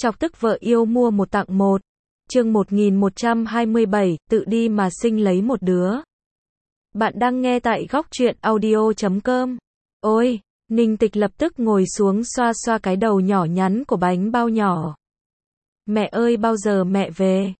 Chọc tức vợ yêu mua một tặng một. Chương 1127, tự đi mà sinh lấy một đứa. Bạn đang nghe tại góc truyện audio.com. Ôi, Ninh Tịch lập tức ngồi xuống xoa xoa cái đầu nhỏ nhắn của bánh bao nhỏ. Mẹ ơi, bao giờ mẹ về?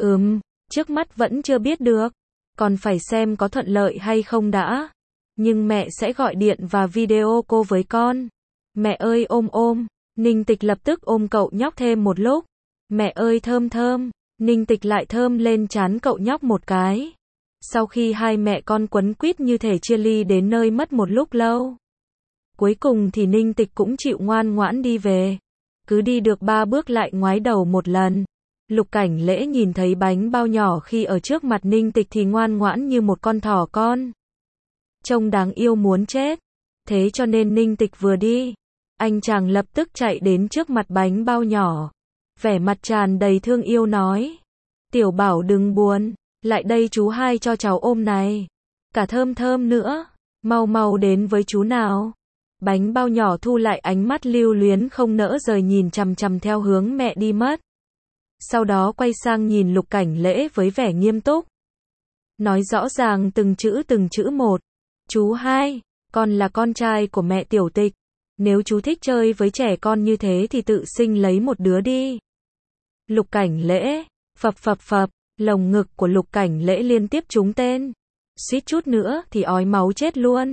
Trước mắt vẫn chưa biết được. Còn phải xem có thuận lợi hay không đã. Nhưng mẹ sẽ gọi điện và video call với con. Mẹ ơi, ôm ôm. Ninh Tịch lập tức ôm cậu nhóc thêm một lúc. Mẹ ơi, thơm thơm. Ninh Tịch lại thơm lên trán cậu nhóc một cái. Sau khi hai mẹ con quấn quýt như thể chia ly đến nơi mất một lúc lâu. Cuối cùng thì Ninh Tịch cũng chịu ngoan ngoãn đi về. Cứ đi được 3 bước lại ngoái đầu một lần. Lục Cảnh Lễ nhìn thấy bánh bao nhỏ khi ở trước mặt Ninh Tịch thì ngoan ngoãn như một con thỏ con. Trông đáng yêu muốn chết. Thế cho nên Ninh Tịch vừa đi, anh chàng lập tức chạy đến trước mặt bánh bao nhỏ. Vẻ mặt tràn đầy thương yêu nói. Tiểu Bảo đừng buồn, lại đây chú hai cho cháu ôm này. Cả thơm thơm nữa, mau mau đến với chú nào. Bánh bao nhỏ thu lại ánh mắt lưu luyến không nỡ rời nhìn chằm chằm theo hướng mẹ đi mất. Sau đó quay sang nhìn Lục Cảnh Lễ với vẻ nghiêm túc. Nói rõ ràng từng chữ một. Chú hai, con là con trai của mẹ Tiểu Tịch. Nếu chú thích chơi với trẻ con như thế thì tự sinh lấy một đứa đi. Lục Cảnh Lễ, phập phập phập, lồng ngực của Lục Cảnh Lễ liên tiếp trúng tên. Suýt chút nữa thì ói máu chết luôn.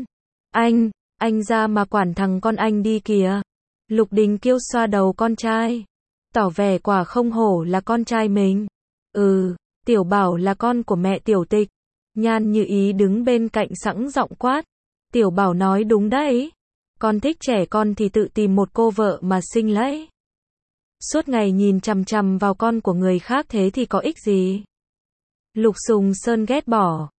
Anh ra mà quản thằng con anh đi kìa. Lục Đình Kiêu xoa đầu con trai. Tỏ vẻ quả không hổ là con trai mình. Tiểu Bảo là con của mẹ Tiểu Tịch. Nhan Như Ý đứng bên cạnh sẵn giọng quát. Tiểu Bảo nói đúng đấy. Con thích trẻ con thì tự tìm một cô vợ mà sinh lấy. Suốt ngày nhìn chằm chằm vào con của người khác thế thì có ích gì? Lục Sùng Sơn ghét bỏ.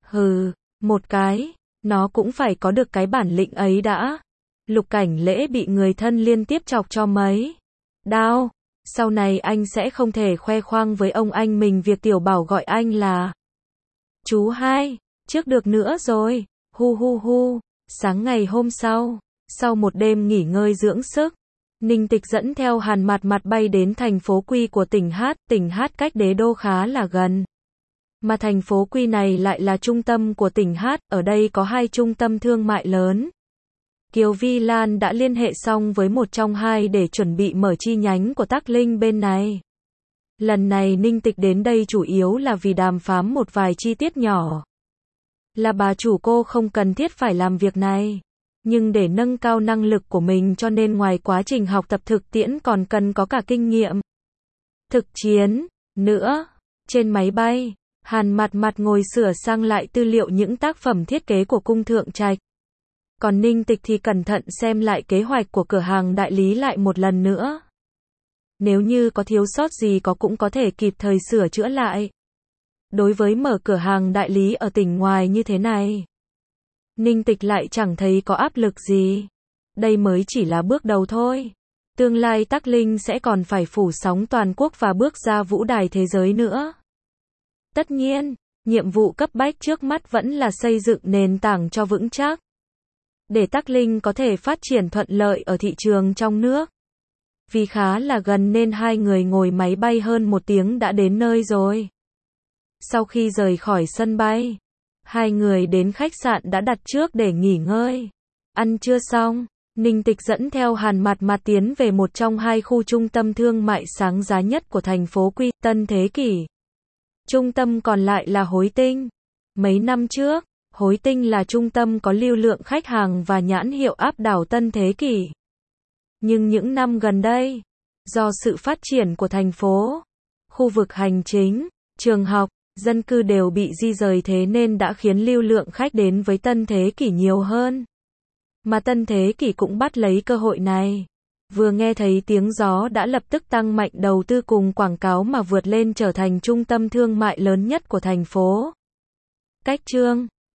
Một cái, nó cũng phải có được cái bản lĩnh ấy đã. Lục Cảnh Lễ bị người thân liên tiếp chọc cho mấy đau. Sau này anh sẽ không thể khoe khoang với ông anh mình việc Tiểu Bảo gọi anh là chú hai, trước được nữa rồi. Hu. Sáng ngày hôm sau, sau một đêm nghỉ ngơi dưỡng sức, Ninh Tịch dẫn theo Hàn Mạt Mạt bay đến thành phố Quy của tỉnh Hát cách đế đô khá là gần. Mà thành phố Quy này lại là trung tâm của tỉnh Hát, ở đây có 2 trung tâm thương mại lớn. Kiều Vi Lan đã liên hệ xong với một trong 2 để chuẩn bị mở chi nhánh của Tắc Linh bên này. Lần này Ninh Tịch đến đây chủ yếu là vì đàm phán một vài chi tiết nhỏ. Là bà chủ cô không cần thiết phải làm việc này. Nhưng để nâng cao năng lực của mình cho nên ngoài quá trình học tập thực tiễn còn cần có cả kinh nghiệm thực chiến nữa. Trên máy bay, Hàn Mạt Mạt ngồi sửa sang lại tư liệu những tác phẩm thiết kế của cung Thượng Trạch. Còn Ninh Tịch thì cẩn thận xem lại kế hoạch của cửa hàng đại lý lại một lần nữa. Nếu như có thiếu sót gì cũng có thể kịp thời sửa chữa lại. Đối với mở cửa hàng đại lý ở tỉnh ngoài như thế này, Ninh Tịch lại chẳng thấy có áp lực gì. Đây mới chỉ là bước đầu thôi. Tương lai Tắc Linh sẽ còn phải phủ sóng toàn quốc và bước ra vũ đài thế giới nữa. Tất nhiên, nhiệm vụ cấp bách trước mắt vẫn là xây dựng nền tảng cho vững chắc. Để Tắc Linh có thể phát triển thuận lợi ở thị trường trong nước. Vì khá là gần nên 2 người ngồi máy bay hơn 1 tiếng đã đến nơi rồi. Sau khi rời khỏi sân bay, 2 người đến khách sạn đã đặt trước để nghỉ ngơi. Ăn trưa xong, Ninh Tịch dẫn theo Hàn Mạt Mạt tiến về một trong 2 khu trung tâm thương mại sáng giá nhất của thành phố Quy, Tân Thế Kỷ. Trung tâm còn lại là Hối Tinh. Mấy năm trước, Hối Tinh là trung tâm có lưu lượng khách hàng và nhãn hiệu áp đảo Tân Thế Kỷ. Nhưng những năm gần đây, do sự phát triển của thành phố, khu vực hành chính, trường học, dân cư đều bị di rời thế nên đã khiến lưu lượng khách đến với Tân Thế Kỷ nhiều hơn. Mà Tân Thế Kỷ cũng bắt lấy cơ hội này. Vừa nghe thấy tiếng gió đã lập tức tăng mạnh đầu tư cùng quảng cáo mà vượt lên trở thành trung tâm thương mại lớn nhất của thành phố. Cách chương